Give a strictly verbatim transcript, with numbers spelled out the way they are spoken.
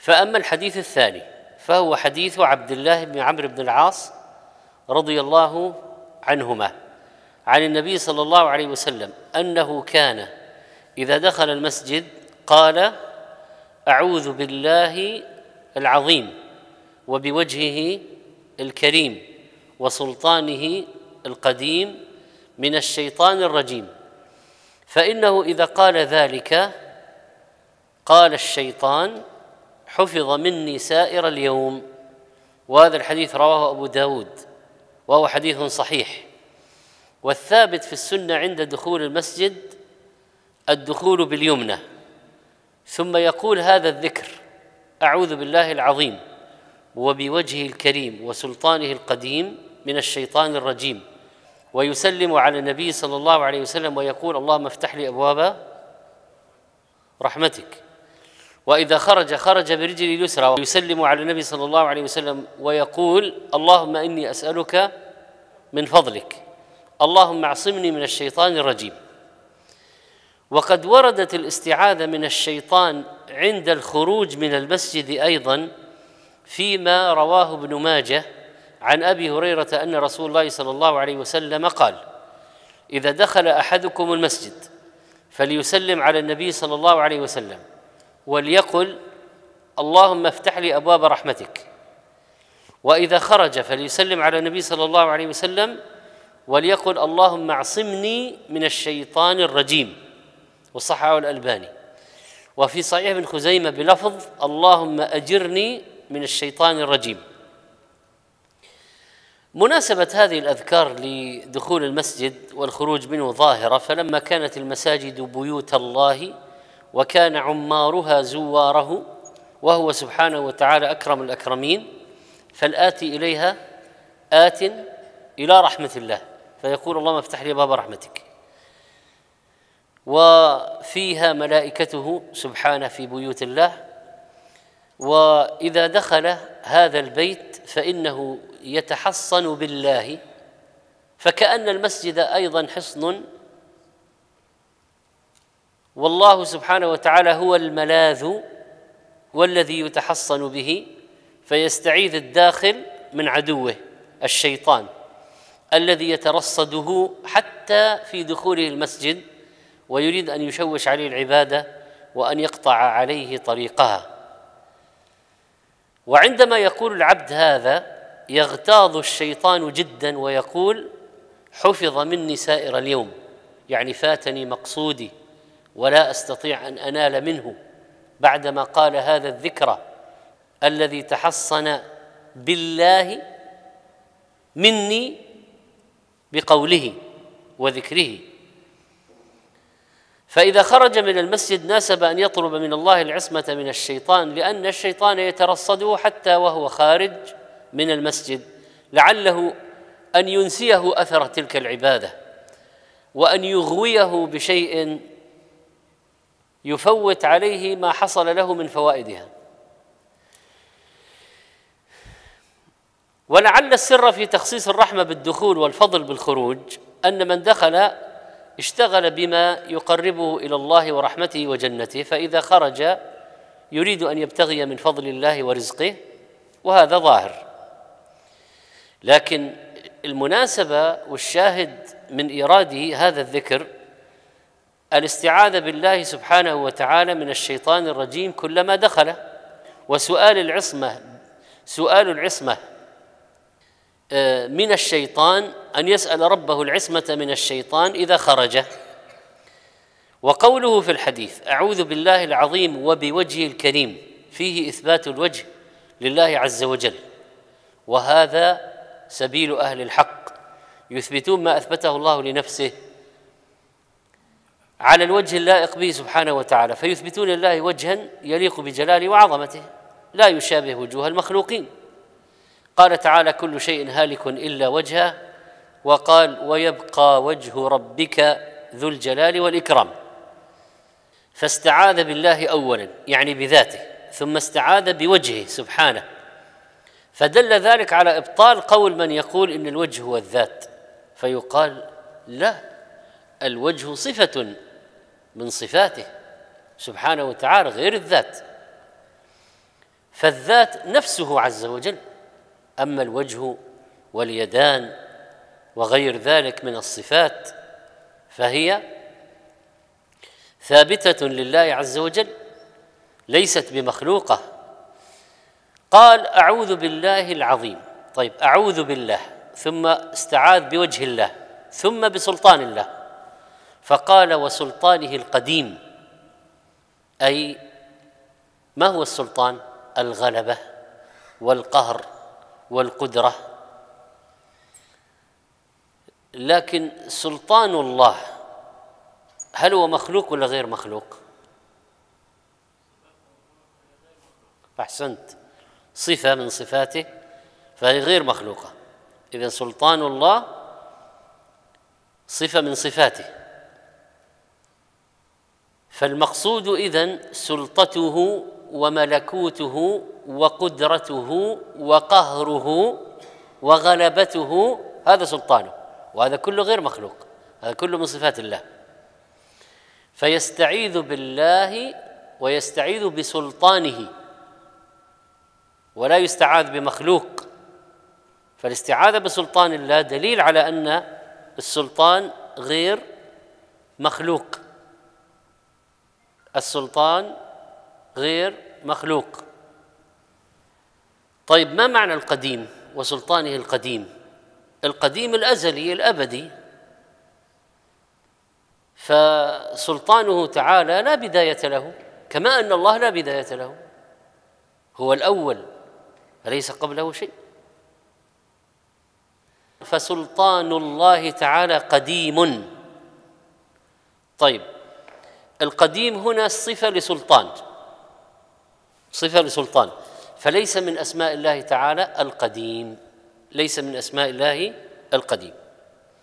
فأما الحديث الثاني فهو حديث عبد الله بن عمرو بن العاص رضي الله عنهما عن النبي صلى الله عليه وسلم أنه كان إذا دخل المسجد قال: أعوذ بالله العظيم وبوجهه الكريم وسلطانه القديم من الشيطان الرجيم، فإنه إذا قال ذلك قال الشيطان: حفظ مني سائر اليوم. وهذا الحديث رواه أبو داود وهو حديث صحيح. والثابت في السنة عند دخول المسجد الدخول باليمنى، ثم يقول هذا الذكر: أعوذ بالله العظيم وبوجهه الكريم وسلطانه القديم من الشيطان الرجيم، ويسلم على النبي صلى الله عليه وسلم ويقول: اللهم افتح لي أبواب رحمتك. وإذا خرج خرج برجله اليسرى ويسلم على النبي صلى الله عليه وسلم ويقول: اللهم إني أسألك من فضلك، اللهم اعصمني من الشيطان الرجيم. وقد وردت الاستعاذة من الشيطان عند الخروج من المسجد أيضا فيما رواه ابن ماجه عن أبي هريرة أن رسول الله صلى الله عليه وسلم قال: إذا دخل أحدكم المسجد فليسلم على النبي صلى الله عليه وسلم وليقل: اللهم افتح لي أبواب رحمتك. وإذا خرج فليسلم على النبي صلى الله عليه وسلم وليقل: اللهم اعصمني من الشيطان الرجيم. وصححه الألباني. وفي صحيح ابن خزيمة بلفظ: اللهم أجرني من الشيطان الرجيم. مناسبة هذه الأذكار لدخول المسجد والخروج منه ظاهرة، فلما كانت المساجد بيوت الله وكان عمارها زواره وهو سبحانه وتعالى أكرم الأكرمين، فالآتي إليها آت إلى رحمة الله فيقول: اللهم افتح لي باب رحمتك. وفيها ملائكته سبحانه في بيوت الله، وإذا دخل هذا البيت فإنه يتحصن بالله، فكأن المسجد أيضا حصن، والله سبحانه وتعالى هو الملاذ والذي يتحصن به، فيستعيذ الداخل من عدوه الشيطان الذي يترصده حتى في دخوله المسجد ويريد أن يشوش عليه العبادة وأن يقطع عليه طريقها. وعندما يقول العبد هذا يغتاظ الشيطان جدا ويقول: حفظ مني سائر اليوم، يعني فاتني مقصودي ولا أستطيع أن أنال منه، بعدما قال هذا الذكر الذي تحصن بالله مني بقوله وذكره. فإذا خرج من المسجد ناسب أن يطلب من الله العصمة من الشيطان، لأن الشيطان يترصده حتى وهو خارج من المسجد، لعله أن ينسيه أثر تلك العبادة وأن يغويه بشيء يفوت عليه ما حصل له من فوائدها. ولعل السر في تخصيص الرحمة بالدخول والفضل بالخروج أن من دخل اشتغل بما يقربه إلى الله ورحمته وجنته، فإذا خرج يريد أن يبتغي من فضل الله ورزقه، وهذا ظاهر. لكن المناسبة والشاهد من إيراده هذا الذكر الاستعاذة بالله سبحانه وتعالى من الشيطان الرجيم كلما دخل، وسؤال العصمة سؤال العصمة من الشيطان أن يسأل ربه العصمة من الشيطان إذا خرج. وقوله في الحديث: أعوذ بالله العظيم وبوجهه الكريم، فيه إثبات الوجه لله عز وجل، وهذا سبيل أهل الحق، يثبتون ما أثبته الله لنفسه على الوجه اللائق به سبحانه وتعالى، فيثبتون لله وجها يليق بجلاله وعظمته لا يشابه وجوه المخلوقين. قال تعالى: كل شيء هالك إلا وجهه، وقال: ويبقى وجه ربك ذو الجلال والإكرام. فاستعاذ بالله أولا يعني بذاته، ثم استعاذ بوجهه سبحانه، فدل ذلك على إبطال قول من يقول إن الوجه هو الذات، فيقال: لا، الوجه صفة من صفاته سبحانه وتعالى غير الذات. فالذات نفسه عز وجل. أما الوجه واليدان وغير ذلك من الصفات فهي ثابتة لله عز وجل، ليست بمخلوقة. قال أعوذ بالله العظيم. طيب، أعوذ بالله، ثم استعاذ بوجه الله، ثم بسلطان الله، فقال وسلطانه القديم. أي ما هو السلطان؟ الغلبة والقهر والقدرة. لكن سلطان الله هل هو مخلوق ولا غير مخلوق؟ أحسنت، صفة من صفاته فهي غير مخلوقة. إذن سلطان الله صفة من صفاته، فالمقصود إذن سلطته وملكوته وقدرته وقهره وغلبته، هذا سلطانه، وهذا كله غير مخلوق، هذا كله من صفات الله. فيستعيذ بالله ويستعيذ بسلطانه، ولا يستعاذ بمخلوق. فالاستعاذة بسلطان الله دليل على أن السلطان غير مخلوق، السلطان غير مخلوق. طيب، ما معنى القديم وسلطانه القديم؟ القديم الأزلي الأبدي، فسلطانه تعالى لا بداية له، كما أن الله لا بداية له، هو الأول فليس قبله شيء. فسلطان الله تعالى قديم. طيب، القديم هنا صفة لسلطان، صفة لسلطان، فليس من أسماء الله تعالى القديم، ليس من أسماء الله القديم.